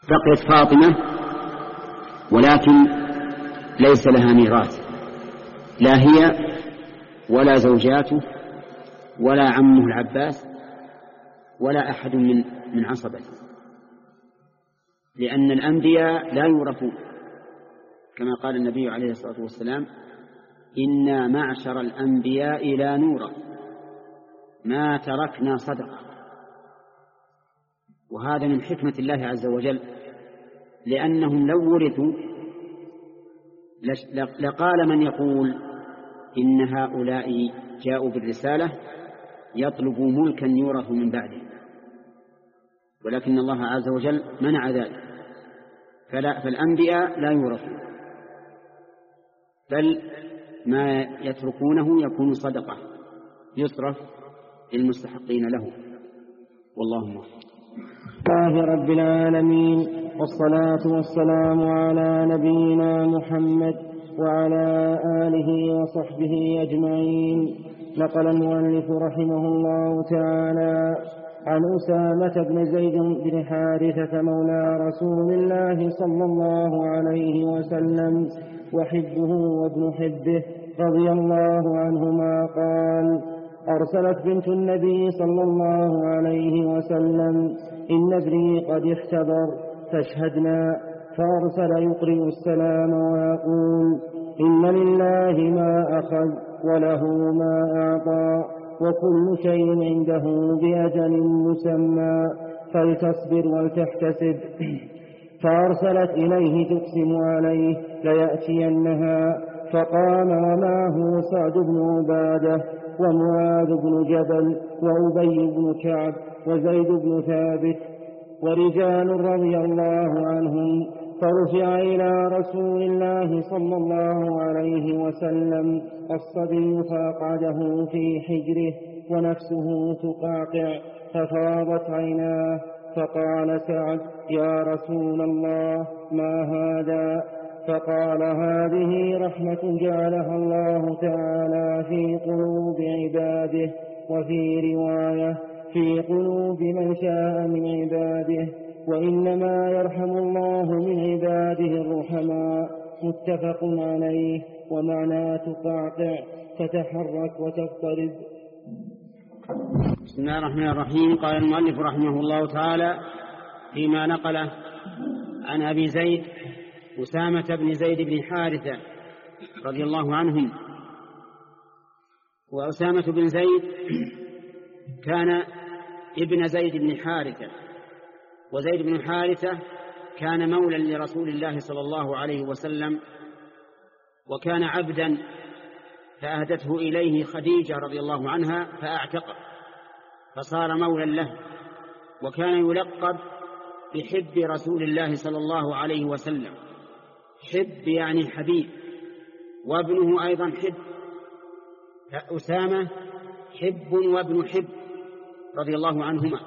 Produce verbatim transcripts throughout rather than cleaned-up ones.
بقيت فاطمة ولكن ليس لها ميراث، لا هي ولا زوجاته ولا عمه العباس ولا أحد من من عصبته، لأن الأنبياء لا يورثون، كما قال النبي عليه الصلاة والسلام: إنا معشر الأنبياء لا نورث ما تركنا صدقة. وهذا من حكمة الله عز وجل، لأنهم لو ورثوا لقال من يقول إن هؤلاء جاءوا بالرسالة يطلبوا ملكا يورث من بعده، ولكن الله عز وجل منع ذلك، فلا فالأنبياء لا يورثون، بل ما يتركونه يكون صدقة يصرف للمستحقين له. والله موفق. الله رب العالمين، والصلاة والسلام على نبينا محمد وعلى آله وصحبه أجمعين. نقل المؤلف رحمه الله تعالى عن أسامة بن زيد بن حارثة مولى رسول الله صلى الله عليه وسلم وحبه وابن حبه رضي الله عنهما قال: أرسلت بنت النبي صلى الله عليه وسلم: إن ابني قد اختبر فاشهدنا. فأرسل يقرئ السلام ويقول: إن لله ما أخذ وله ما أعطى وكل شيء عنده بأجل مسمى فلتصبر ولتحتسب. فأرسلت إليه تقسم عليه ليأتينها، فقام ومعه سعد بن عبادة ومعاذ بن جبل وأبي بن كعب وزيد بن ثابت ورجال رضي الله عنهم، فرفع إلى رسول الله صلى الله عليه وسلم الصبي فأقعده في حجره ونفسه تقعقع ففاضت عيناه، فقال سعد: يا رسول الله ما هذا؟ فقال: هذه رحمة جعلها الله تعالى في قلوب عباده، وفي رواية: في قلوب من شاء من عباده، وإنما يرحم الله من عباده الرحماء. متفق عليه. ومعنى تقعقع تتحرك وتضطرب. بسم الله الرحمن الرحيم. قال المؤلف رحمه الله تعالى فيما نقله عن أبي زيد أسامة بن زيد بن حارثة رضي الله عنهم. وأسامة بن زيد كان ابن زيد بن حارثة، وزيد بن حارثة كان مولا لرسول الله صلى الله عليه وسلم، وكان عبدا فأهدته إليه خديجة رضي الله عنها فأعتقه فصار مولا له، وكان يلقب بحب رسول الله صلى الله عليه وسلم. حب يعني حبيب، وابنه أيضا حب، أسامة حب وابن حب رضي الله عنهما.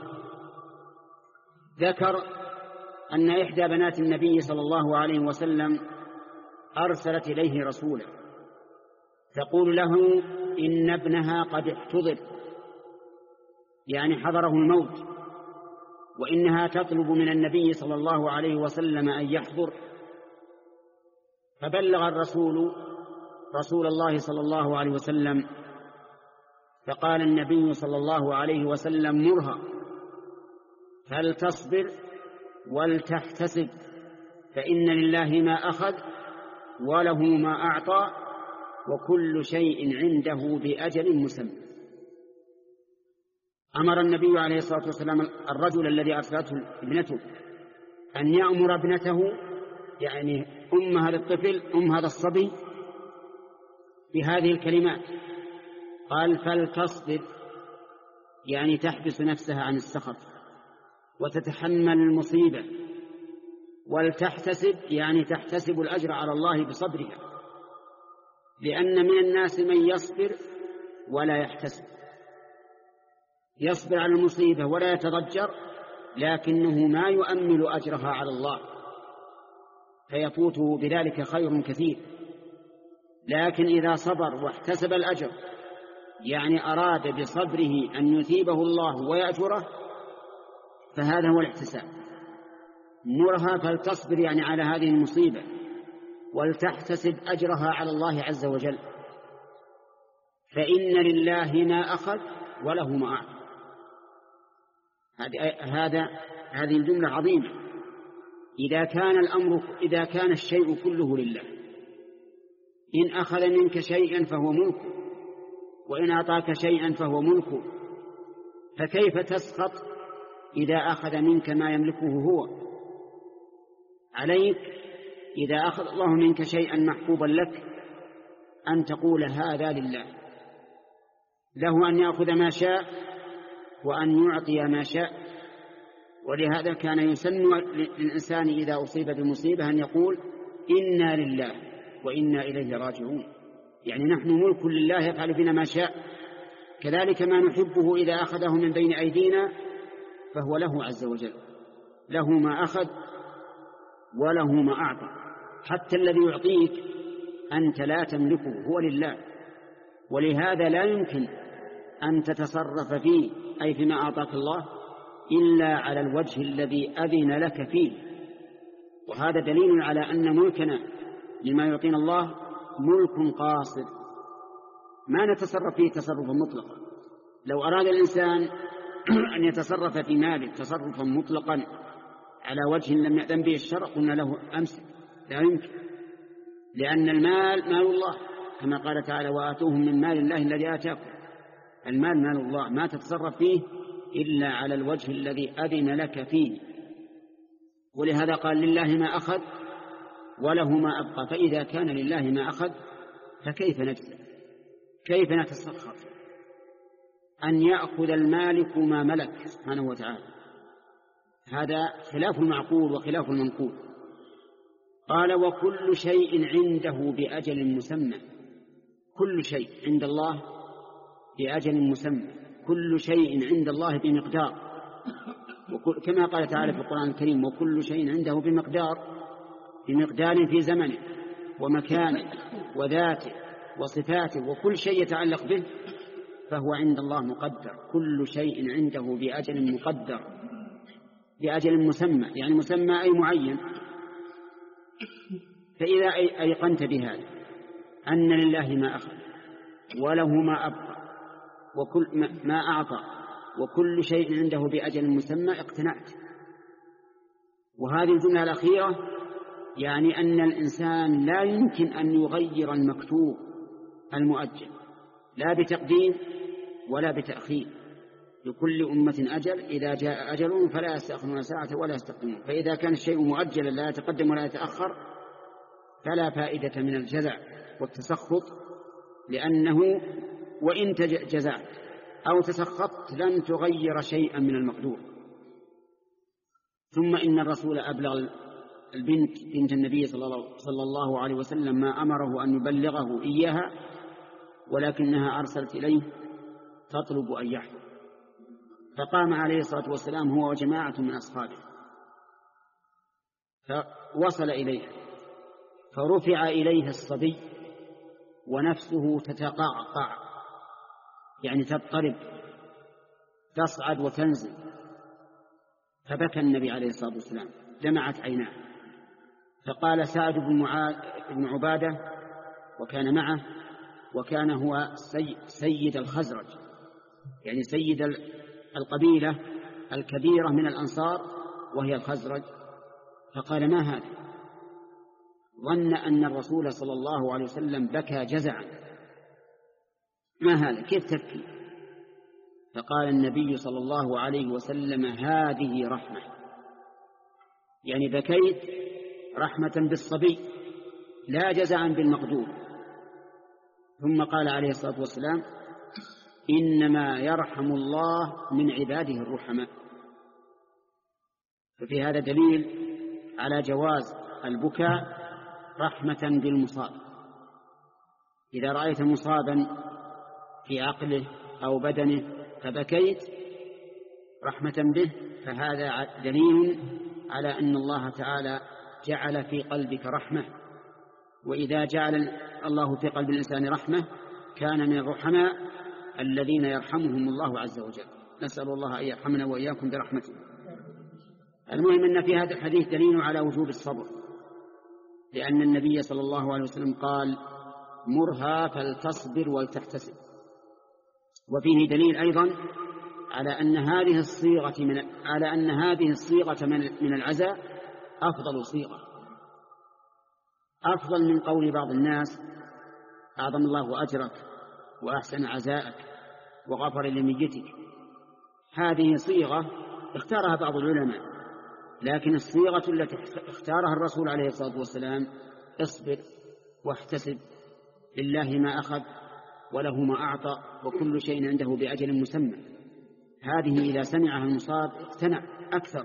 ذكر أن إحدى بنات النبي صلى الله عليه وسلم أرسلت إليه رسولا تقول له إن ابنها قد احتضر، يعني حضره الموت، وإنها تطلب من النبي صلى الله عليه وسلم أن يحضر. فبلغ الرسول رسول الله صلى الله عليه وسلم، فقال النبي صلى الله عليه وسلم: مرها فلتصبر ولتحتسب، فإن لله ما أخذ وله ما أعطى وكل شيء عنده بأجل مسمى. أمر النبي عليه الصلاة والسلام الرجل الذي أرسلته ابنته أن يأمر ابنته، يعني أم هذا الطفل أم هذا الصبي، بهذه الكلمات. قال: فلتصبر، يعني تحبس نفسها عن السخط وتتحمل المصيبة، ولتحتسب يعني تحتسب الأجر على الله بصبرها، لأن من الناس من يصبر ولا يحتسب، يصبر على المصيبة ولا يتضجر، لكنه ما يؤمل أجرها على الله فيفوته بذلك خير كثير. لكن إذا صبر واحتسب الأجر، يعني أراد بصبره أن يثيبه الله ويأجره، فهذا هو الاحتساب. مرها فلتصبر يعني على هذه المصيبة ولتحتسب أجرها على الله عز وجل، فإن لله ما أخذ وله ما أعطى. هذا هذه الجملة عظيمة. إذا كان الأمر إذا كان الشيء كله لله، إن أخذ منك شيئا فهو ملك، وإن أعطاك شيئا فهو ملك، فكيف تسخط إذا أخذ منك ما يملكه هو؟ عليك إذا أخذ الله منك شيئا محبوبا لك أن تقول هذا لله، له أن يأخذ ما شاء وأن يعطي ما شاء. ولهذا كان يسن للإنسان إذا أصيب بمصيبة أن يقول إنا لله وإنا إليه راجعون، يعني نحن ملك لله يفعل فينا ما شاء. كذلك ما نحبه إذا أخذه من بين أيدينا فهو له عز وجل، له ما أخذ وله ما أعطى. حتى الذي يعطيك أنت لا تملكه، هو لله، ولهذا لا يمكن أن تتصرف فيه أي فيما أعطاك الله إلا على الوجه الذي أذن لك فيه. وهذا دليل على أن ملكنا لما يعطينا الله ملك قاصر، ما نتصرف فيه تصرفا مطلقا. لو أراد الإنسان أن يتصرف في ماله تصرفا مطلقا على وجه لم يأذن به الشرع قلنا له أمسك، لا يمكن، لأن المال مال الله، كما قال تعالى وآتوهم من مال الله الذي آتاكم. المال مال الله، ما تتصرف فيه إلا على الوجه الذي أذن لك فيه. ولهذا قال لله ما أخذ وله ما أبقى. فإذا كان لله ما أخذ فكيف نجزع؟ كيف نتسخط أن يأخذ المالك ما ملك سبحانه وتعالى؟ هذا خلاف المعقول وخلاف المنقول. قال وكل شيء عنده بأجل مسمى. كل شيء عند الله بأجل مسمى، كل شيء عند الله بمقدار، كما قال تعالى في القرآن الكريم وكل شيء عنده بمقدار، بمقدار في زمنه ومكانه وذاته وصفاته، وكل شيء يتعلق به فهو عند الله مقدر. كل شيء عنده بأجل مقدر، بأجل مسمى، يعني مسمى أي معين. فإذا أيقنت بهذا أن لله ما أخذ وله ما أبقى وكل ما أعطى وكل شيء عنده بأجل مسمى اقتنعت. وهذه الجملة الأخيرة يعني أن الإنسان لا يمكن أن يغير المكتوب المؤجل، لا بتقديم ولا بتأخير. لكل أمة أجل، إذا جاء أجلهم فلا يستأخرون ساعة ولا يستقدمون. فإذا كان الشيء مؤجلا لا يتقدم ولا يتأخر فلا فائدة من الجزع والتسخط، لأنه وإن جزعت أو تسخطت لن تغير شيئا من المقدور. ثم إن الرسول أبلغ البنت بنت النبي صلى الله عليه وسلم ما أمره أن يبلغه إياها، ولكنها أرسلت إليه تطلب أن يحضر. فقام عليه الصلاة والسلام هو وجماعة من أصحابه فوصل إليها، فرفع إليه الصبي ونفسه تتقعقع، يعني تضطرب تصعد وتنزل. فبكى النبي عليه الصلاة والسلام، دمعت عيناه. فقال سعد بن, معاذ بن عبادة وكان معه، وكان هو سيد الخزرج، يعني سيد القبيلة الكبيرة من الأنصار وهي الخزرج. فقال ما هذا؟ ظن أن الرسول صلى الله عليه وسلم بكى جزعا، ما هذا؟ كيف تبكي؟ فقال النبي صلى الله عليه وسلم هذه رحمة، يعني بكيت رحمة بالصبي لا جزعا بالمقدور. ثم قال عليه الصلاة والسلام إنما يرحم الله من عباده الرحماء. ففي هذا دليل على جواز البكاء رحمة بالمصاب. إذا رأيت مصابا في عقله أو بدنه فبكيت رحمة به فهذا دليل على أن الله تعالى جعل في قلبك رحمة. وإذا جعل الله في قلب الإنسان رحمة كان من الرحماء الذين يرحمهم الله عز وجل. نسأل الله أن يرحمنا وإياكم برحمته. المهم أن في هذا الحديث دليل على وجوب الصبر، لأن النبي صلى الله عليه وسلم قال مرها فلتصبر ولتحتسب. وفيه دليل أيضا على أن هذه الصيغة من على أن هذه الصيغة من العزاء أفضل صيغة، أفضل من قول بعض الناس أعظم الله أجرك وأحسن عزاءك وغفر لميتك. هذه صيغة اختارها بعض العلماء، لكن الصيغة التي اختارها الرسول عليه الصلاة والسلام اصبر واحتسب، لله ما أخذ وله ما أعطى وكل شيء عنده بأجل مسمى. هذه إذا سمعها المصاب اقتنع أكثر.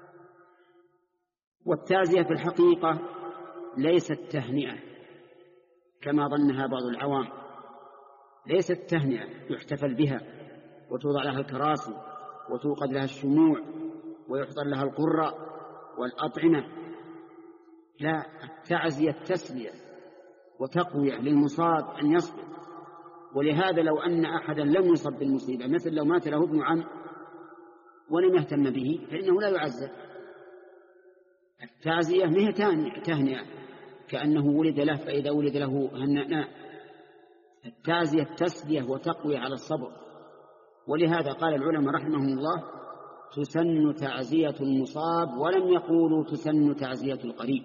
والتعزية في الحقيقة ليست تهنئة كما ظنها بعض العوام، ليست تهنئة يحتفل بها وتوضع لها الكراسي وتوقد لها الشموع ويحضر لها القرى والأطعمة. لا، التعزية تسلية وتقوية للمصاب أن يصبر. ولهذا لو أن أحدا لم يصب بالمصيبة، مثل لو مات له ابن عم ولم يهتم به، فإنه لا يعزى. التعزية ما هي تهنئة كأنه ولد له فإذا ولد له هنأناه. التعزية تسلية وتقوية على الصبر. ولهذا قال العلماء رحمهم الله تسن تعزية المصاب، ولم يقولوا تسن تعزية القريب،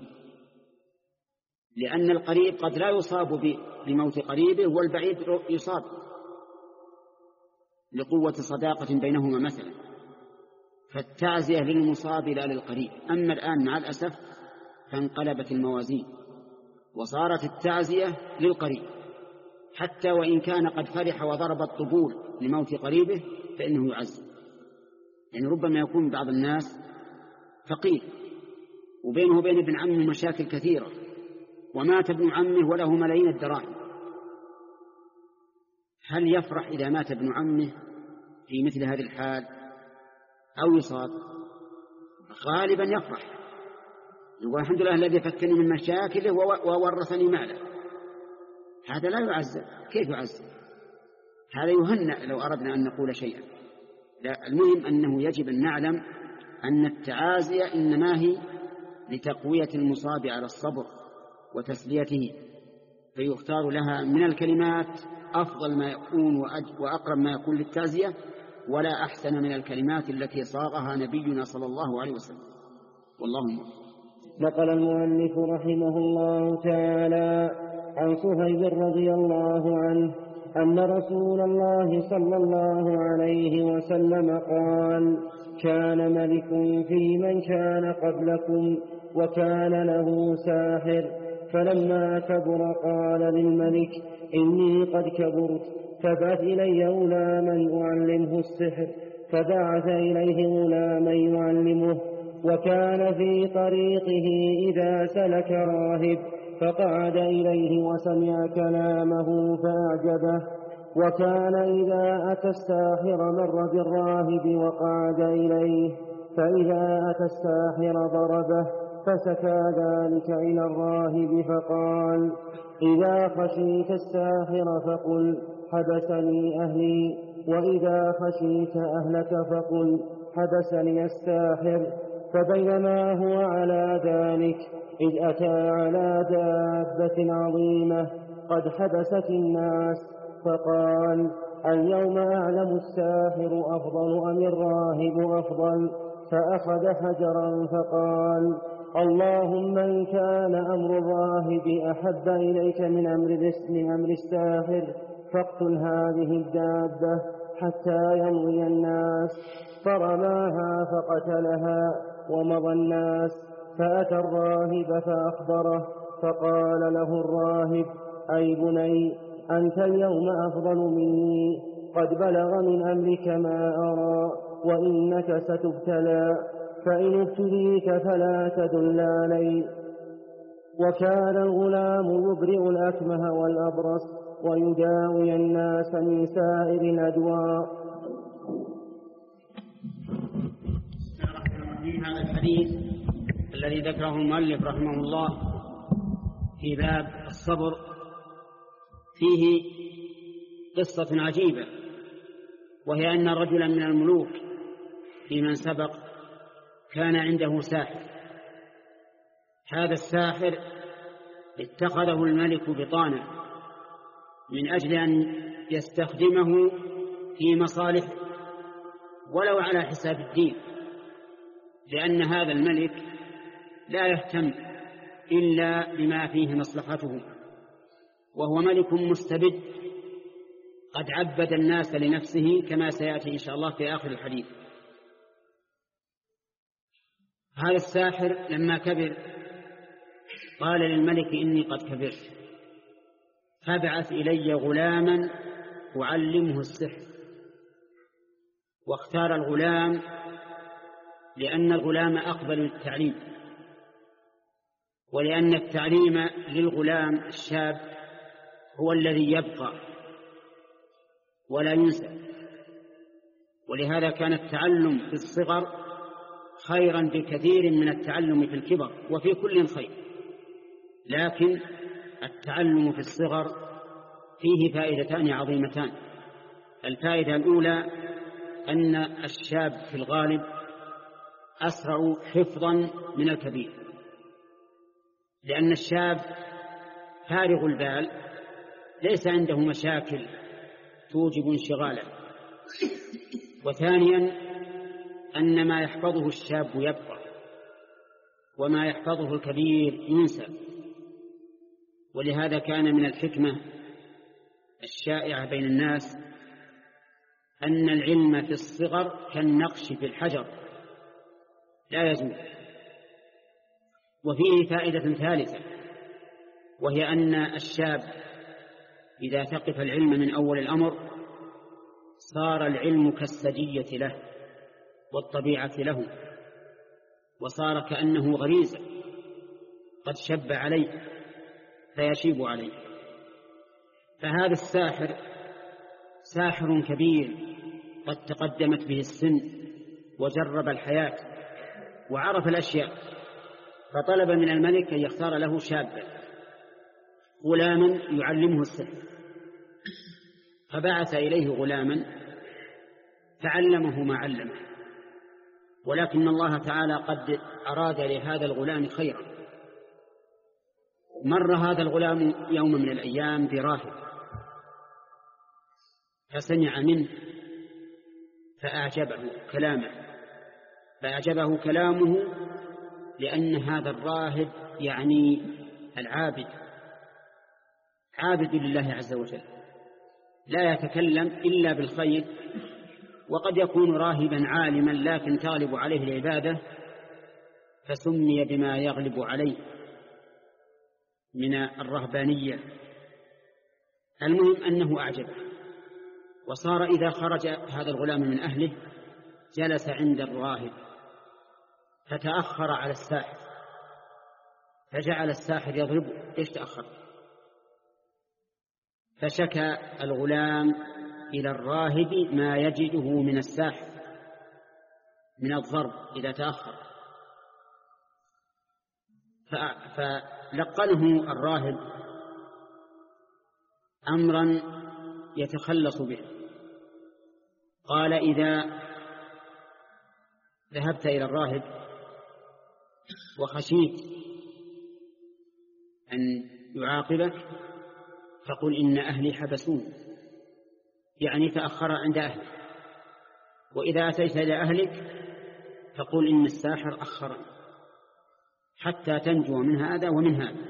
لأن القريب قد لا يصاب بموت قريبه والبعيد يصاب لقوة صداقة بينهما مثلا. فالتعزية للمصاب لا للقريب. أما الآن مع الأسف فانقلبت الموازين وصارت التعزية للقريب، حتى وإن كان قد فرح وضرب الطبول لموت قريبه فإنه يعزي. يعني ربما يكون بعض الناس فقير وبينه وبين ابن عمه مشاكل كثيرة، ومات ابن عمه وله ملايين الدراهم، هل يفرح إذا مات ابن عمه في مثل هذه الحال أو يصاب؟ غالبا يفرح، يقول الحمد لله الذي فكني من مشاكله وورثني ماله. هذا لا يعزى. كيف يعزى؟ هذا يهنأ لو أردنا أن نقول شيئا. لا، المهم أنه يجب أن نعلم أن التعازية إنما هي لتقوية المصاب على الصبر وتسليته، فيختار لها من الكلمات أفضل ما يكون وأقرب ما يكون للتعزية، ولا أحسن من الكلمات التي صاغها نبينا صلى الله عليه وسلم. والله موفق. نقل المؤلف رحمه الله تعالى عن صهيب رضي الله عنه أن رسول الله صلى الله عليه وسلم قال: كان ملك في من كان قبلكم وكان له ساحر، فلما كبر قال للملك: إني قد كبرت، فابعث إلي غلاما أعلمه السحر. فبعث إليه غلاما يعلمه. وكان في طريقه إذا سلك راهب فقعد إليه وسمع كلامه فأعجبه. وكان إذا أتى الساحر مر بالراهب وقعد إليه، فإذا أتى الساحر ضربه، فسكى ذلك إلى الراهب فقال: إذا خشيت الساحر فقل حبسني أهلي، وإذا خشيت أهلك فقل حبسني الساحر. فبينما هو على ذلك إذ أتى على دابة عظيمة قد حبست الناس، فقال: اليوم أعلم الساحر أفضل أم الراهب أفضل؟ فأخذ حجرا فقال: اللهم إن كان أمر الراهب أحب إليك من أمر من أمر الساحر فاقتل هذه الدابة حتى يمضي الناس. فرماها فقتلها ومضى الناس. فأتى الراهب فأخبره، فقال له الراهب: أي بني، أنت اليوم أفضل مني، قد بلغ من أمرك ما أرى، وإنك ستبتلى، فإن ابتليت فلا تدل علي. وكان الغلام يبرئ الأكمه والأبرص ويداوي الناس من سائر الأدواء. هذا الحديث الذي ذكره المؤلف رحمه الله في باب الصبر فيه قصة عجيبة، وهي أن رجلا من الملوك في من سبق كان عنده ساحر. هذا الساحر اتخذه الملك بطانة من أجل أن يستخدمه في مصالح ولو على حساب الدين، لأن هذا الملك لا يهتم إلا بما فيه مصلحته، وهو ملك مستبد قد عبد الناس لنفسه كما سيأتي إن شاء الله في آخر الحديث. هذا الساحر لما كبر قال للملك إني قد كبرت فابعث إلي غلاما أعلمه السحر. واختار الغلام لأن الغلام أقبل للتعليم، ولأن التعليم للغلام الشاب هو الذي يبقى ولا ينسى، ولهذا كان التعلم في الصغر خيرا بكثير من التعلم في الكبر، وفي كل خير، لكن التعلم في الصغر فيه فائدتان عظيمتان. الفائدة الأولى أن الشاب في الغالب أسرع حفظا من الكبير، لأن الشاب فارغ البال ليس عنده مشاكل توجب انشغالا. وثانيا أن ما يحفظه الشاب يبقى وما يحفظه الكبير ينسى. ولهذا كان من الحكمة الشائعة بين الناس أن العلم في الصغر كالنقش في الحجر لا يزول. وفيه فائدة ثالثة، وهي أن الشاب إذا ثقف العلم من أول الأمر صار العلم كالسجية له والطبيعة له، وصار كأنه غريزة قد شب عليه فيشيب عليه. فهذا الساحر ساحر كبير قد تقدمت به السن وجرب الحياة وعرف الأشياء، فطلب من الملك أن يختار له شابا غلاما يعلمه السحر، فبعث إليه غلاما فعلمه ما علمه. ولكن الله تعالى قد أراد لهذا الغلام خيرا. مر هذا الغلام يوم من الأيام براهب فسمع منه فأعجبه كلامه فأعجبه كلامه لأن هذا الراهب يعني العابد عابد لله عز وجل، لا يتكلم إلا بالخير، وقد يكون راهبا عالما لكن تغلب عليه العبادة فسمي بما يغلب عليه من الرهبانية. المهم أنه أعجبه، وصار إذا خرج هذا الغلام من أهله جلس عند الراهب فتأخر على الساحر، فجعل الساحر يضربه ليش تأخر؟ فشكى الغلام إلى الراهب ما يجده من الساحر من الضرب إذا تأخر، فلقنه الراهب أمرا يتخلص به. قال إذا ذهبت إلى الراهب وخشيت أن يعاقبك فقل إن أهلي حبسون، يعني تأخر عند أهلك. وإذا أتيت إلى أهلك فقل إن الساحر أخرني حتى تنجو من هذا ومن هذا.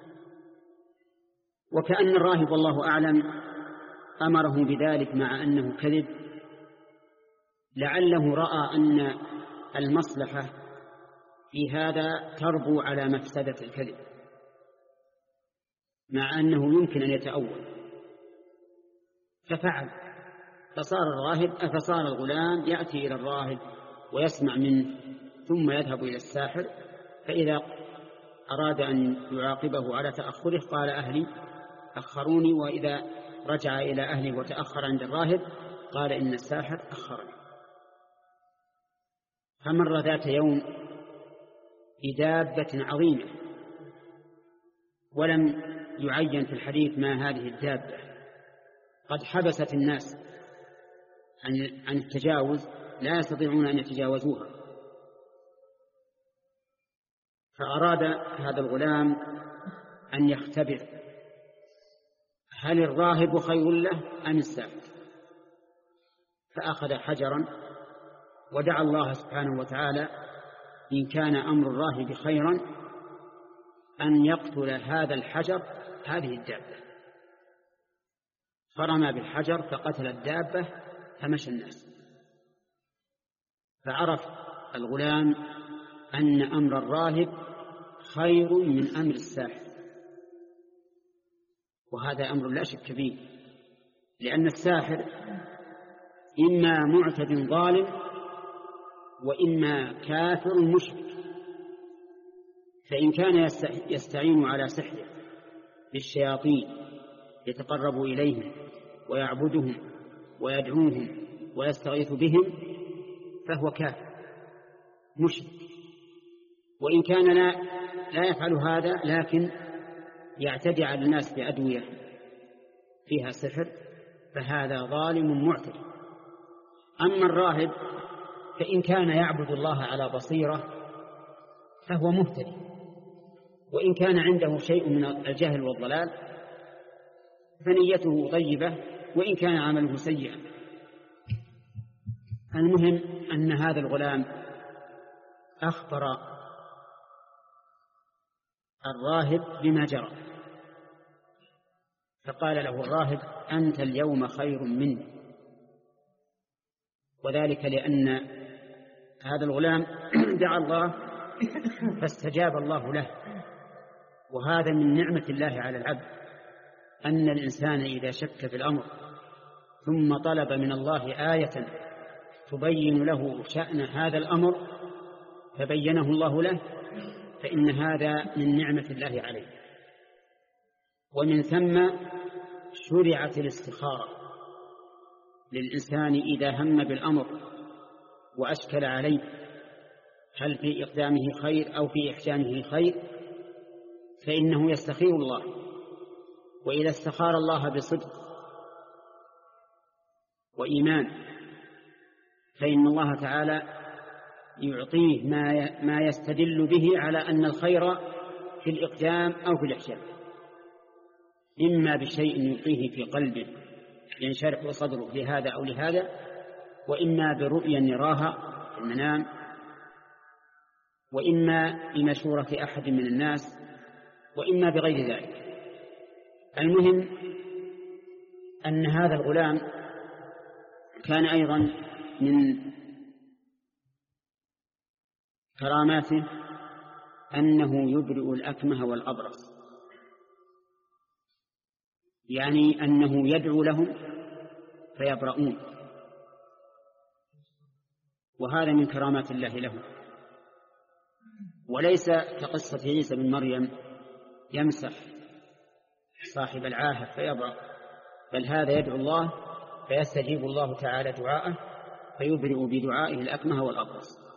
وكأن الراهب والله أعلم أمره بذلك مع أنه كذب، لعله رأى أن المصلحة في هذا تربو على مفسدة الكذب، مع أنه يمكن أن يتأول، ففعل. فصار الراهب فصار الغلام يأتي إلى الراهب ويسمع منه ثم يذهب إلى الساحر، فإذا أراد أن يعاقبه على تأخره قال أهلي أخروني، وإذا رجع إلى أهله وتأخر عند الراهب قال إن الساحر أخرني. فمر ذات يوم بدابة عظيمة ولم يعين في الحديث ما هذه الدابة، قد حبست الناس عن التجاوز، لا يستطيعون أن يتجاوزوها. فأراد هذا الغلام أن يختبر هل الراهب خير له أم الساحر، فأخذ حجرا ودعا الله سبحانه وتعالى إن كان أمر الراهب خيرا أن يقتل هذا الحجر هذه الدابة، فرمى بالحجر فقتل الدابة فمشى الناس. فعرف الغلام أن أمر الراهب خير من أمر الساحر، وهذا أمر لا شك فيه، لأن الساحر إما معتد ظالم وإما كافر مشرك، فإن كان يستعين على سحره بالشياطين يتقرب إليهم ويعبدهم ويدعوهم ويستغيث بهم فهو كافر مشرك، وإن كان لا, لا يفعل هذا لكن يعتدي على الناس بأدوية فيها سحر فهذا ظالم معتدي. أما الراهب فإن كان يعبد الله على بصيرة فهو مهتدي، وإن كان عنده شيء من الجهل والضلال فنيته طيبة وإن كان عمله سيئا. المهم أن هذا الغلام أخبر الراهب بما جرى، فقال له الراهب أنت اليوم خير مني، وذلك لأن هذا الغلام دعا الله فاستجاب الله له، وهذا من نعمة الله على العبد أن الإنسان إذا شك في الأمر ثم طلب من الله آية تبين له شأن هذا الأمر فبينه الله له فإن هذا من نعمة الله عليه. ومن ثم شرعت الاستخارة للإنسان إذا هم بالأمر وأشكل عليه هل في إقدامه خير أو في إحسانه خير فإنه يستخير الله، وإذا استخار الله بصدق وإيمان فإن الله تعالى يعطيه ما يستدل به على أن الخير في الإقدام أو في الإحسان، إما بشيء يلقيه في قلبه ينشرح صدره لهذا أو لهذا، وإما برؤيا يراها في المنام، وإما بمشورة أحد من الناس، وإما بغير ذلك. المهم أن هذا الغلام كان أيضا من كراماته أنه يبرئ الأكمه والأبرص، يعني أنه يدعو لهم فيبرؤون، وهذا من كرامات الله له. وليس كقصة عيسى بن مريم يمسح صاحب العاهة فيبرأ، بل هذا يدعو الله فيستجيب الله تعالى دعاءه فيبرئ بدعائه الأكمه والأبرص.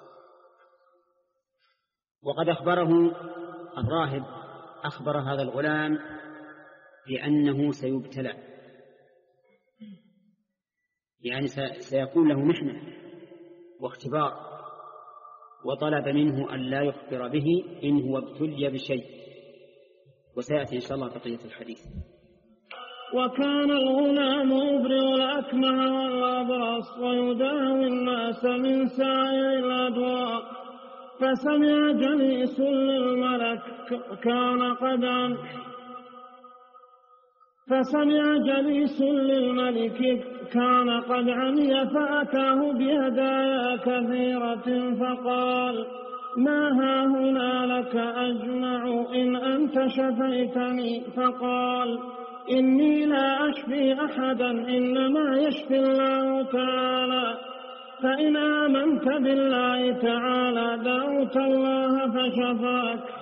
وقد أخبره الراهب أخبر هذا الغلام بأنه سيبتلى، يعني سيكون له محنة واختبار، وطلب منه أن لا يخبر به إن هو ابتلي بشيء، وسيأتي إن شاء الله بقية الحديث. وكان الغلام يبرئ الأكمه والأبرص ويداوي الناس من سائر الأدواء، فسمع جليس للملك كان قد فسمع جليس للملك كان قد عمي فأتاه بهدايا كثيرة فقال ما هاهنا لك أجمع إن أنت شفيتني؟ فقال إني لا أشفي أحدا إنما يشفي الله تعالى، فإن آمنت بالله تعالى دعوت الله فشفاك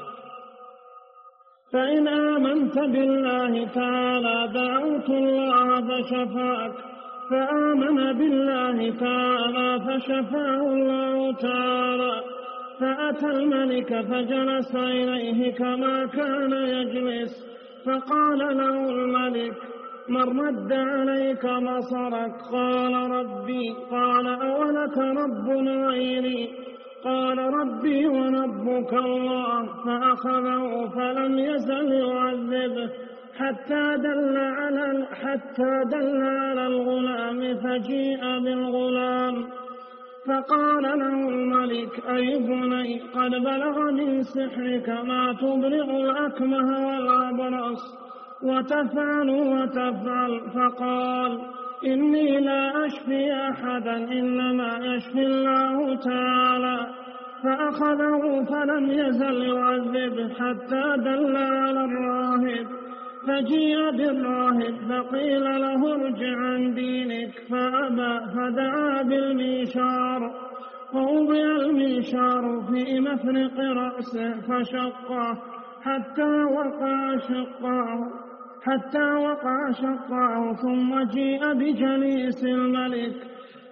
فإن آمنت بالله تعالى دعوت الله فشفاك فآمن بالله تعالى فشفاه الله تعالى. فأتى الملك فجلس إليه كما كان يجلس، فقال له الملك من رد عليك بصرك؟ قال ربي. قال أولك رب غيري؟ فقال ربي وربك الله، فأخذه فلم يزل يعذبه حتى دل على حتى دل على الغلام، فجيء بالغلام فقال له الملك: أي بني، قد بلغ من سحرك ما تبرئ الأكمه والأبرص وتفعل وتفعل. فقال: إني لا أشفي أحدا إنما يشفي الله تعالى. فأخذه فلم يزل يعذبه حتى دل على الراهب، فجيء بالراهب فقيل له: ارجع عن دينك، فأبى، فدعا بالمنشار، فوضع المنشار في مفرق رأسه فشقه حتى وقع شقاه حتى وقع شقاه ثم جيء بجليس الملك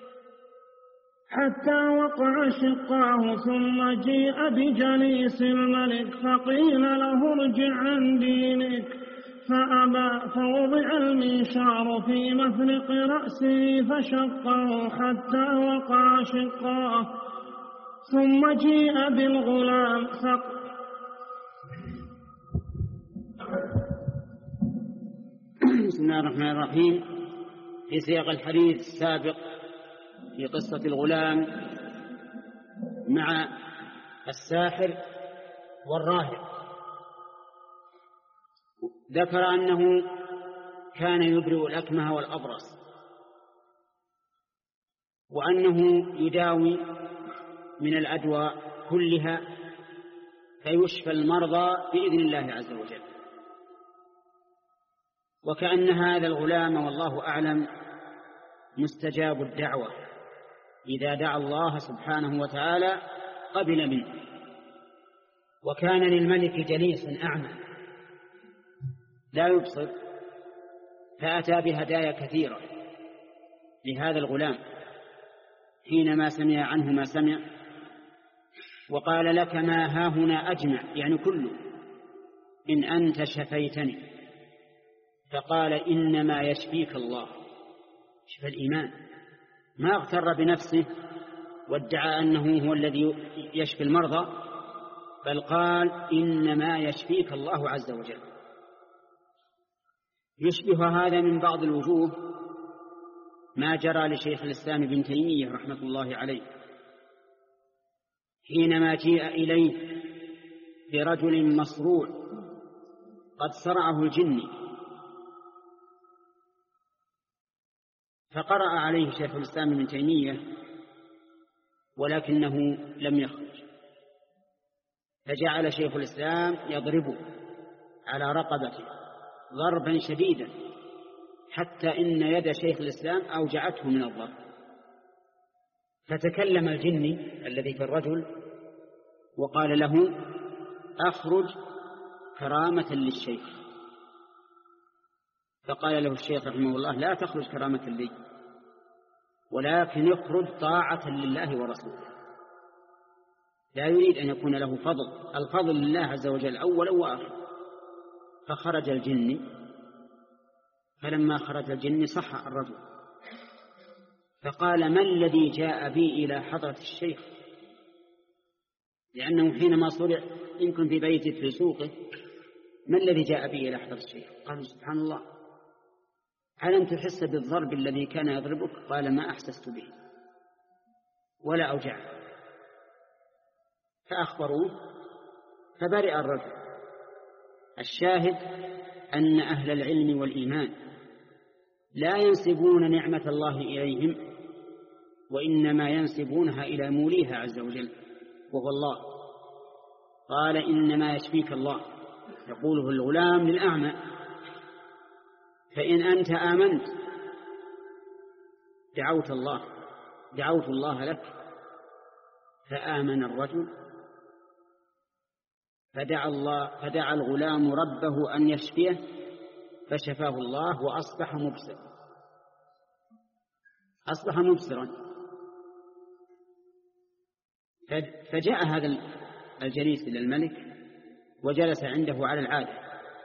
حتى وقع شقاه ثم جيء بجليس الملك فقيل له: ارجع عن دينك، فأبى، فوضع المنشار في مفرق رأسه فشقه حتى وقع شقاه ثم جيء بالغلام فق بسم الله الرحمن الرحيم. في سياق الحديث السابق في قصة الغلام مع الساحر والراهب، ذكر أنه كان يبرئ الأكمه والأبرص، وأنه يداوي من الأدواء كلها فيشفى المرضى بإذن الله عز وجل. وكأن هذا الغلام والله أعلم مستجاب الدعوة، إذا دعا الله سبحانه وتعالى قبل منه. وكان للملك جليس أعمى لا يبصر، فأتى بهدايا كثيرة لهذا الغلام حينما سمع عنه ما سمع، وقال: لك ما هاهنا أجمع، يعني كله، إن أنت شفيتني. فقال: إنما يشفيك الله. شفى الإيمان، ما اغتر بنفسه وادعى أنه هو الذي يشفي المرضى، بل قال: إنما يشفيك الله عز وجل. يشبه هذا من بعض الوجوه ما جرى لشيخ الإسلام ابن تيمية رحمة الله عليه حينما جيء إليه برجل مصروع قد صرعه الجن، فقرأ عليه شيخ الإسلام ابن تيمية ولكنه لم يخرج، فجعل شيخ الإسلام يضربه على رقبته ضربا شديدا حتى إن يد شيخ الإسلام أوجعته من الضرب. فتكلم الجني الذي في الرجل وقال له: أخرج كرامة للشيخ. فقال له الشيخ رحمه الله: لا تخرج كرامة لي، ولكن يخرج طاعة لله ورسوله. لا يريد أن يكون له فضل، الفضل لله عز وجل أولا وآخرا. فخرج الجن، فلما خرج الجن صح الرجل، فقال: ما الذي جاء بي إلى حضرة الشيخ؟ لأنه حينما صرع يمكن في بيته في سوقه، ما الذي جاء بي إلى حضرة الشيخ؟ قالوا: سبحان الله، ألم تحس بالضرب الذي كان يضربك؟ قال: ما أحسست به ولا أوجعه. فأخبروه فبرئ الرجل. الشاهد أن أهل العلم والإيمان لا ينسبون نعمة الله إليهم، وإنما ينسبونها إلى موليها عز وجل وهو الله. قال: إنما يشفيك الله، يقوله الغلام للأعمى. فإن أنت آمنت دعوت الله دعوت الله لك. فآمن الرجل فدعا, الله فدعا الغلام ربه أن يشفيه، فشفاه الله وأصبح مبصرا أصبح مبصرا فجاء هذا الجليس إلى الملك وجلس عنده على العادة،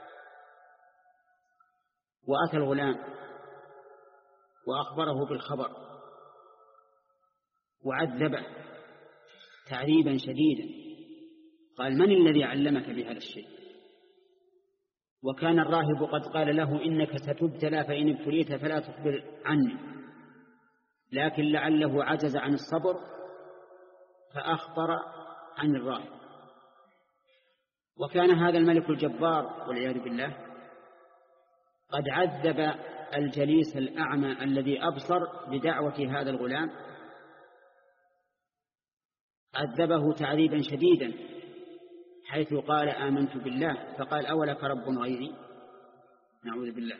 وأتى الغلام وأخبره بالخبر وعذبه تعريبا شديدا، قال: من الذي علمك بهذا الشيء؟ وكان الراهب قد قال له: إنك ستبتلى، فإن ابتليت فلا تخبر عني، لكن لعله عجز عن الصبر فأخبر عن الراهب. وكان هذا الملك الجبار والعياذ بالله قد عذب الجليس الأعمى الذي أبصر بدعوة هذا الغلام، عذبه تعذيبا شديدا، حيث قال: آمنت بالله، فقال: أولك رب غيري؟ نعوذ بالله.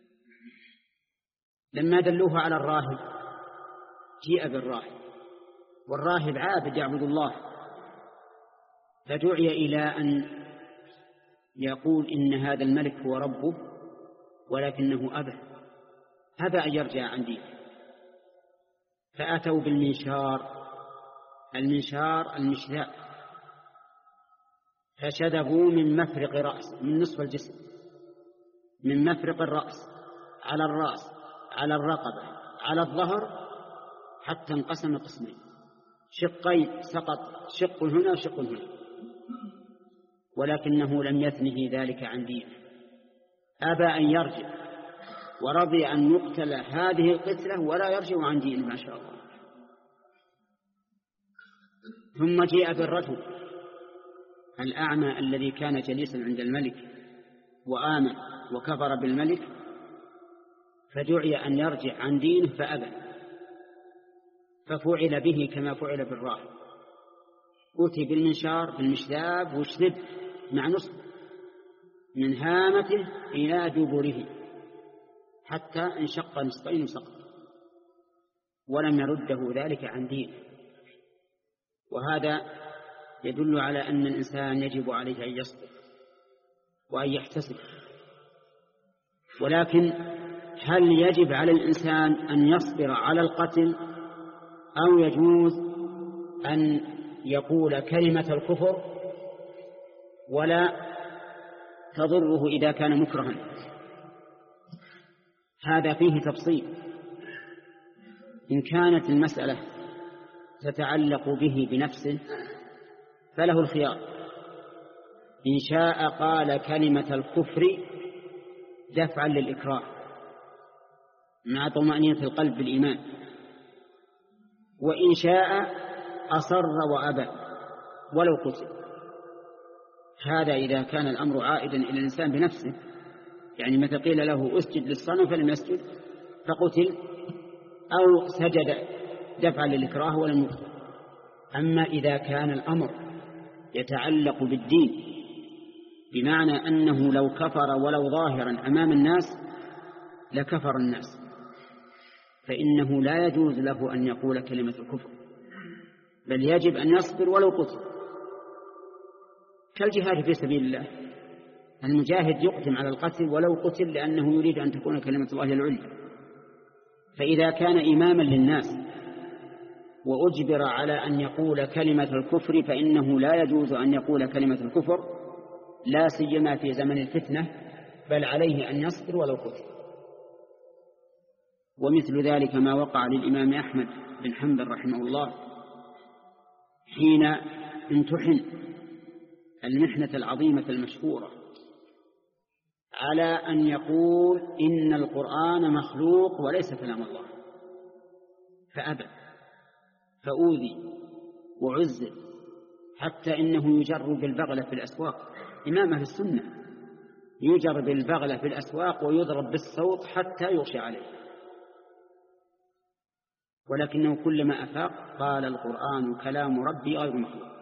لما دلوه على الراهب جيء بالراهب، والراهب عابد يعبد الله، فدعي إلى أن يقول إن هذا الملك هو ربه، ولكنه أبى أبى أن يرجع عن دينه. فأتوا بالمنشار، المنشار المشلاء، فشدبوا من مفرق رأس، من نصف الجسم، من مفرق الرأس على الرأس على الرقبة على الظهر، حتى انقسم قسمين، شقين، سقط شق هنا وشق هنا، ولكنه لم يثنه ذلك عن دينه، أبى أن يرجع، ورضي أن يقتل هذه القتلة ولا يرجع عن دينه، ما شاء الله. ثم جاء بالرجل الأعمى الذي كان جليسا عند الملك وآمن وكفر بالملك، فدعي أن يرجع عن دينه فأبى، ففعل به كما فعل بالراهب، أتي بالمنشار بالمشذاب وشذب مع نصف من هامته إلى دبره حتى انشق نصفين وسقط، ولم يرده ذلك عن دينه. وهذا يدل على أن الإنسان يجب عليه أن يصبر وأن يحتسب. ولكن هل يجب على الإنسان أن يصبر على القتل، أو يجوز أن يقول كلمة الكفر ولا تضره إذا كان مكرها؟ هذا فيه تفصيل. إن كانت المسألة تتعلق به بنفسه فله الخيار، إن شاء قال كلمة الكفر دفعا للإكراه مع طمأنينة القلب بالإيمان، وإن شاء أصر وأبى ولو قتل. هذا إذا كان الأمر عائدا إلى الإنسان بنفسه، يعني متى قيل له اسجد للصنم فلم يسجد فقتل، أو سجد دفعا للإكراه ولم يقتل. أما إذا كان الأمر يتعلق بالدين، بمعنى أنه لو كفر ولو ظاهرا أمام الناس لكفر الناس، فإنه لا يجوز له أن يقول كلمة الكفر، بل يجب أن يصبر ولو قتل، كالجهاد في سبيل الله. المجاهد يقدم على القتل ولو قتل لأنه يريد أن تكون كلمة الله العليا. فإذا كان إماما للناس وأجبر على أن يقول كلمة الكفر فإنه لا يجوز أن يقول كلمة الكفر، لا سيما في زمن الفتنة، بل عليه أن يصبر ولو قتل. ومثل ذلك ما وقع للإمام أحمد بن حنبل رحمه الله حين امتحن المحنة العظيمة المشهورة على أن يقول إن القرآن مخلوق وليس كلام الله، فأبى، فأوذي وعزل، حتى إنه يجر بالبغلة في الأسواق. إمامه في السنة يجر بالبغلة في الأسواق ويضرب بالصوت حتى يغشى عليه، ولكنه كلما أفاق قال القرآن كلام ربي غير مخلوق.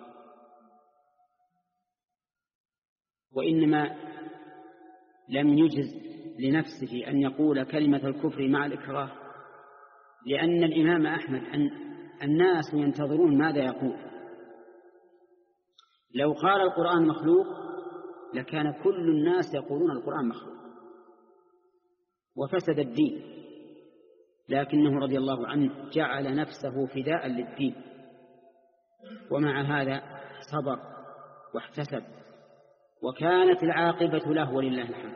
وإنما لم يجز لنفسه أن يقول كلمة الكفر مع الإكراه، لأن الإمام أحمد أن الناس ينتظرون ماذا يقول. لو قال القرآن مخلوق لكان كل الناس يقولون القرآن مخلوق وفسد الدين، لكنه رضي الله عنه جعل نفسه فداء للدين، ومع هذا صبر واحتسب، وكانت العاقبة له ولله الحمد.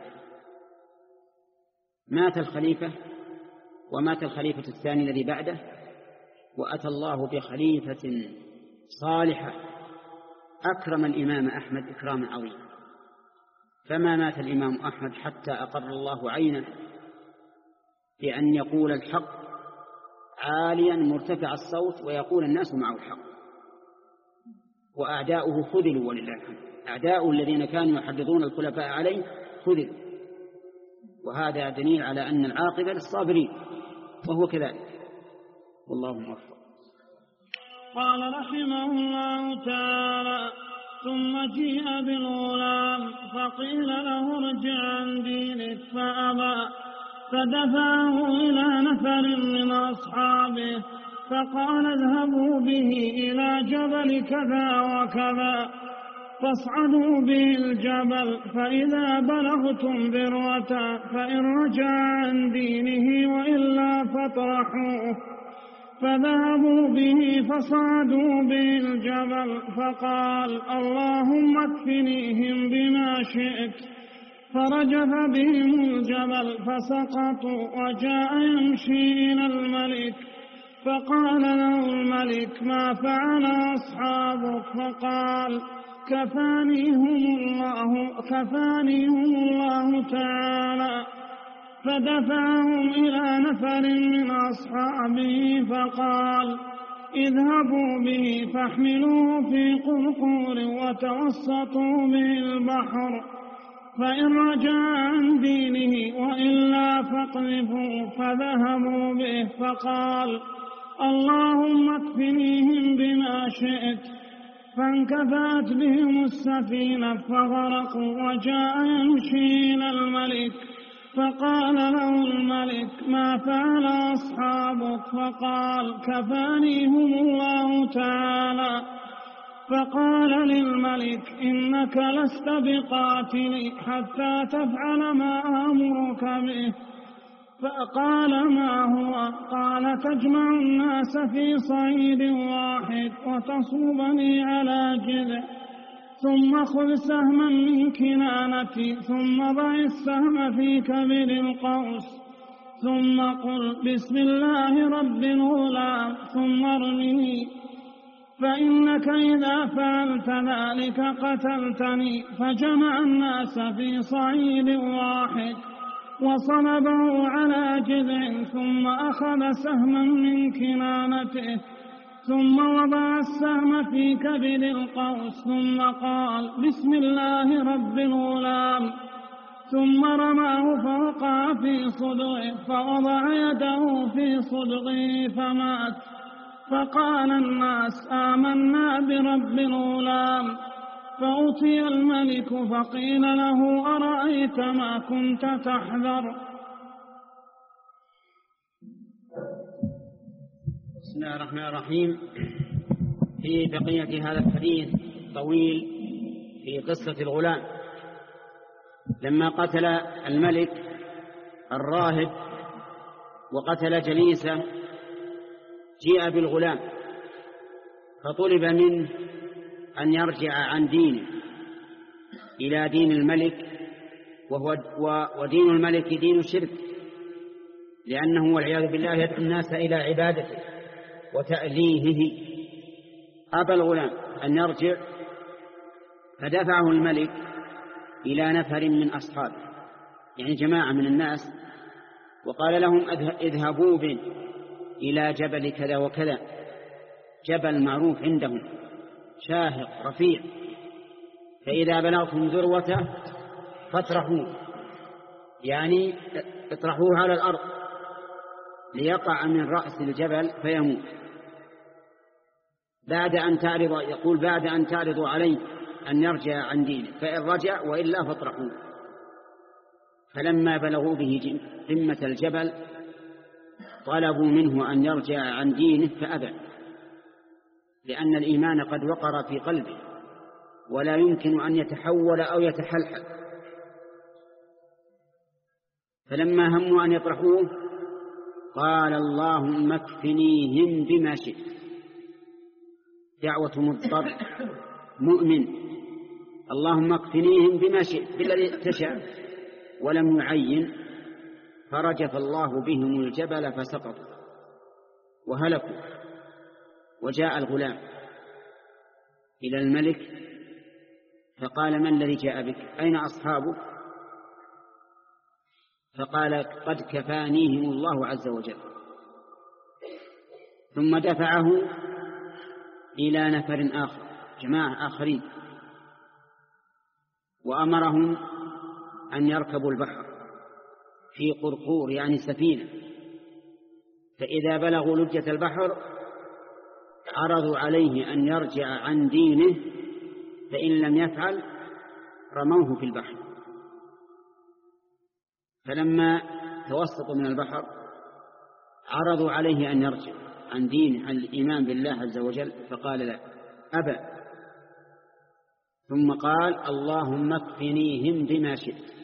مات الخليفة ومات الخليفة الثاني الذي بعده، وأتى الله بخليفة صالحة أكرم الإمام أحمد إكراما عظيما، فما مات الإمام أحمد حتى أقر الله عينه بأن يقول الحق عاليا مرتفع الصوت ويقول الناس معه الحق، وأعداؤه خذلوا ولله الحمد. أعداؤه الذين كانوا يحرضون الخلفاء عليه خذلوا، وهذا دليل على أن العاقبة للصابرين، وهو كذلك، والله موفق. قال رحمه الله تعالى: ثم جيء بالغلام فقيل له ارجع عن دينك فأبى، فدفعه إلى نفر من أصحابه فقال اذهبوا به إلى جبل كذا وكذا فاصعدوا به الجبل، فإذا بلغتم ذروته فإن رجع عن دينه وإلا فاطرحوه. فذهبوا به فصعدوا به الجبل، فقال اللهم اكفنيهم بما شئت، فرجف بهم الجبل فسقطوا، وجاء يمشي إلى الملك فقال له الملك ما فعل أصحابك؟ فقال كفانيهم الله, كفانيهم الله تعالى. فدفعهم إلى نفر من أصحابه فقال اذهبوا به فاحملوه في قرقور وتوسطوا به البحر، فإن رجع عن دينه وإلا فاقذفوه. فذهبوا به فقال اللهم اكفنيهم بما شئت، فانكفأت بهم السفينة فغرقوا، وجاء يمشي إلى الملك فقال له الملك ما فعل أصحابك؟ فقال كفانيهم الله تعالى. فقال للملك إنك لست بقاتل حتى تفعل ما آمرك به. فقال ما هو؟ قال تجمع الناس في صعيد واحد وتصوبني على جذع، ثم خذ سهما من كنانتي، ثم ضع السهم في كبد القوس، ثم قل بسم الله رب الغلام، ثم ارمني، فإنك إذا فعلت ذلك قتلتني. فجمع الناس في صعيد واحد وصلبه على جذع، ثم أخذ سهما من كنانته، ثم وضع السهم في كبد القوس، ثم قال بسم الله رب الغلام، ثم رماه فوقع في صدغه، فوضع يده في صدغه فمات. فقال الناس آمنا برب الغلام. فأتي الملك فقيل له أرأيت ما كنت تحذر؟ بسم الله الرحمن الرحيم. في بقية هذا الحديث طويل في قصة الغلام. لما قتل الملك الراهب وقتل جليسه جيء بالغلام، فطلب منه أن يرجع عن دينه إلى دين الملك، وهو ودين الملك دين شرك، لأنه والعياذ بالله يدعو الناس إلى عبادته وتأليهه. أبى الغلام أن يرجع، فدفعه الملك إلى نفر من أصحابه، يعني جماعة من الناس، وقال لهم اذهبوا به إلى جبل كذا وكذا، جبل معروف عندهم شاهق رفيع، فإذا بلغتم ذروته فاطرحوه، يعني اطرحوه على الأرض ليقع من رأس الجبل فيموت. بعد أن تعرض، يقول بعد أن تعرضوا عليه أن يرجع عن دينه، فإن رجع وإلا فاطرحوه. فلما بلغوا به قمة الجبل طلبوا منه أن يرجع عن دينه فأبى، لأن الإيمان قد وقر في قلبه ولا يمكن أن يتحول أو يتحلحل. فلما هموا أن يطرحوه قال اللهم اكفنيهم بما شئت. دعوة مضطر مؤمن، اللهم اكفنيهم بما شئت، بالذي تشاء، ولم يعين، فرجف الله بهم الجبل فسقطوا وهلكوا. وجاء الغلام إلى الملك فقال: ما الذي جاء بك؟ أين أصحابك؟ فقال: قد كفانيهم الله عز وجل. ثم دفعه إلى نفر آخر، جماعة آخرين، وأمرهم أن يركبوا البحر في قرقور يعني سفينة، فإذا بلغوا لجة البحر عرضوا عليه أن يرجع عن دينه، فإن لم يفعل رموه في البحر. فلما توسطوا من البحر عرضوا عليه أن يرجع عن دينه، عن الإيمان بالله عز وجل، فقال: لا، أبى. ثم قال: اللهم اكفنيهم بما شئت.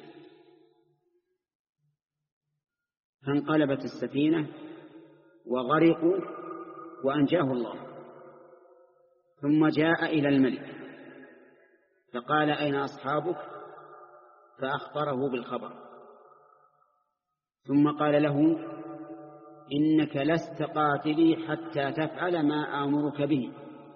فانقلبت السفينة وغرقوا وأنجاه الله. ثم جاء إلى الملك فقال: أين أصحابك؟ فأخبره بالخبر. ثم قال له: إنك لست قاتلي حتى تفعل ما آمرك به.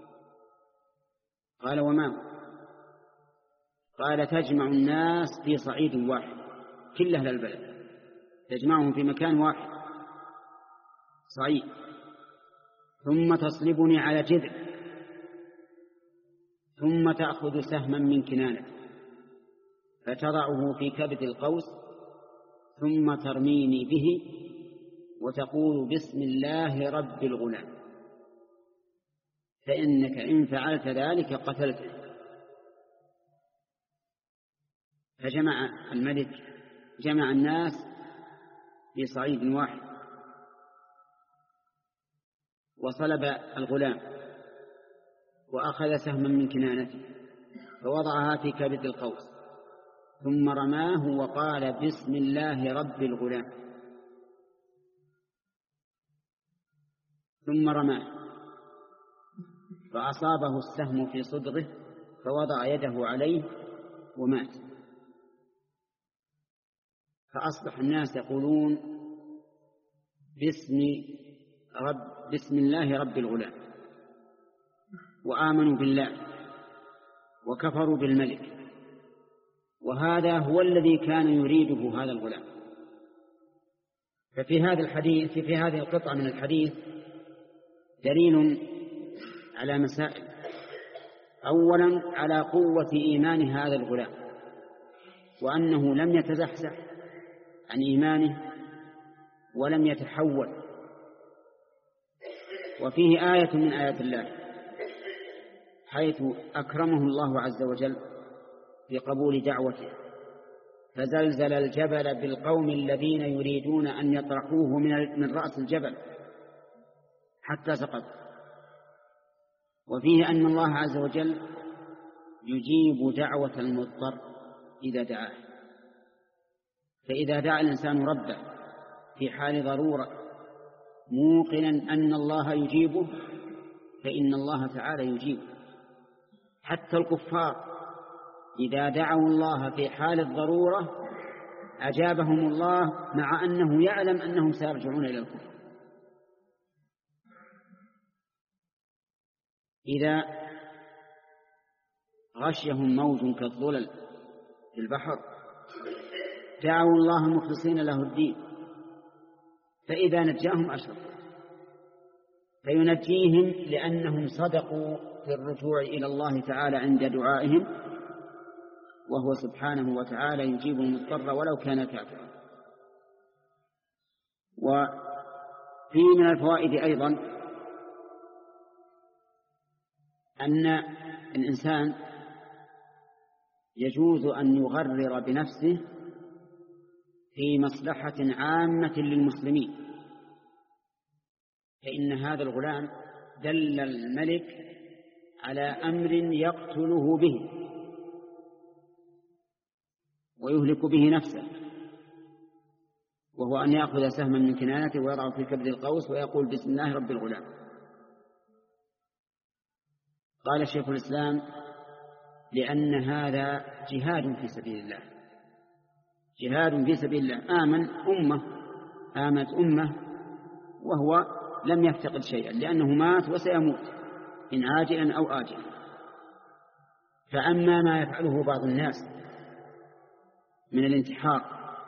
قال: وما هو؟ قال: تجمع الناس في صعيد واحد، كل أهل البلد تجمعهم في مكان واحد صعيد، ثم تصلبني على جذع، ثم تأخذ سهما من كنانة فتضعه في كبد القوس، ثم ترميني به وتقول: بسم الله رب الغلام، فإنك إن فعلت ذلك قتلته. فجمع الملك جمع الناس في صعيد واحد، وصلب الغلام وأخذ سهما من كنانته فوضعها في كبد القوس، ثم رماه وقال: بسم الله رب الغلام، ثم رماه فأصابه السهم في صدره فوضع يده عليه ومات. فأصبح الناس يقولون: باسم رب بسم الله رب الغلام، وآمنوا بالله وكفروا بالملك. وهذا هو الذي كان يريده هذا الغلام. ففي هذا الحديث في هذه القطعة من الحديث دليل على مسائل. أولا على قوة إيمان هذا الغلام، وأنه لم يتزحزح عن إيمانه ولم يتحول. وفيه آية من آيات الله حيث أكرمه الله عز وجل في قبول دعوته، فزلزل الجبل بالقوم الذين يريدون أن يطرحوه من رأس الجبل حتى سقط. وفيه أن الله عز وجل يجيب دعوة المضطر إذا دعاه، فإذا دعا الإنسان ربه في حال ضرورة موقنا أن الله يجيبه فإن الله تعالى يجيبه. حتى الكفار إذا دعوا الله في حال الضرورة أجابهم الله، مع أنه يعلم أنهم سيرجعون إلى الكفر. إذا غشيهم موج كالظلل في البحر دعوا الله مخلصين له الدين، فإذا نجاهم أشركوا، فينجيهم لأنهم صدقوا في الرجوع إلى الله تعالى عند دعائهم، وهو سبحانه وتعالى يجيب المضطر ولو كان كافرا. وفي من الفوائد أيضا أن الإنسان يجوز أن يغرر بنفسه في مصلحة عامة للمسلمين، فإن هذا الغلام دل الملك على أمر يقتله به ويهلك به نفسه، وهو أن يأخذ سهما من كنانته ويضعه في كبد القوس ويقول: بسم الله رب الغلام. قال شيخ الإسلام: لأن هذا جهاد في سبيل الله، جهاد في سبيل الله. آمن أمة آمنت أمة وهو لم يفتقد شيئا، لأنه مات وسيموت إن عاجلا أو آجلا. فأما ما يفعله بعض الناس من الانتحار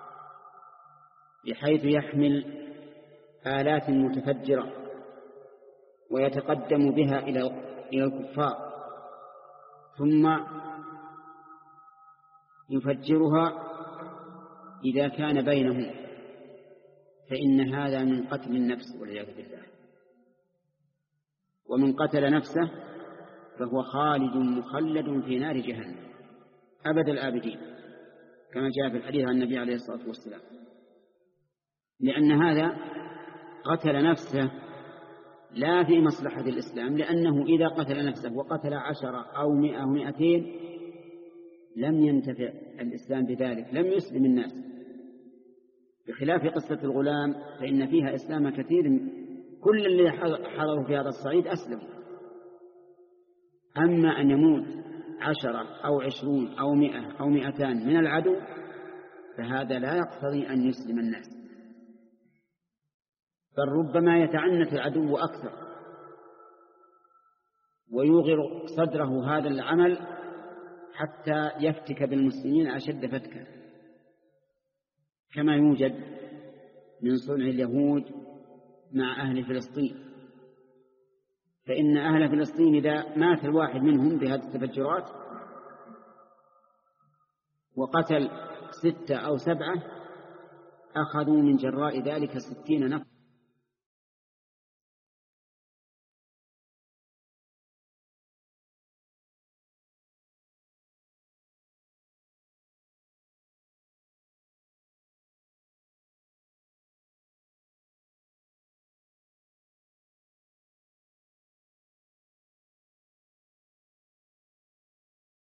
بحيث يحمل آلات متفجرة ويتقدم بها إلى الكفار ثم يفجرها إذا كان بينهم، فإن هذا من قتل النفس والعياذ بالله. ومن قتل نفسه فهو خالد مخلد في نار جهنم أبد الآبدين، كما جاء في الحديث عن النبي عليه الصلاة والسلام، لأن هذا قتل نفسه لا في مصلحة الإسلام، لأنه إذا قتل نفسه وقتل عشرة أو مئة أو مئتين لم ينتفع الإسلام بذلك، لم يسلم الناس، بخلاف قصة الغلام فإن فيها إسلام كثير، كل اللي حضروا في هذا الصعيد أسلموا. أما أن يموت عشرة أو عشرون أو مئة أو مئتان من العدو فهذا لا يقتضي أن يسلم الناس، بل ربما يتعنت العدو أكثر ويوغر صدره هذا العمل حتى يفتك بالمسلمين أشد فتكا، كما يوجد من صنع اليهود مع أهل فلسطين. فإن أهل فلسطين إذا مات الواحد منهم بهذه التفجرات وقتل ستة أو سبعة أخذوا من جراء ذلك ستين نفر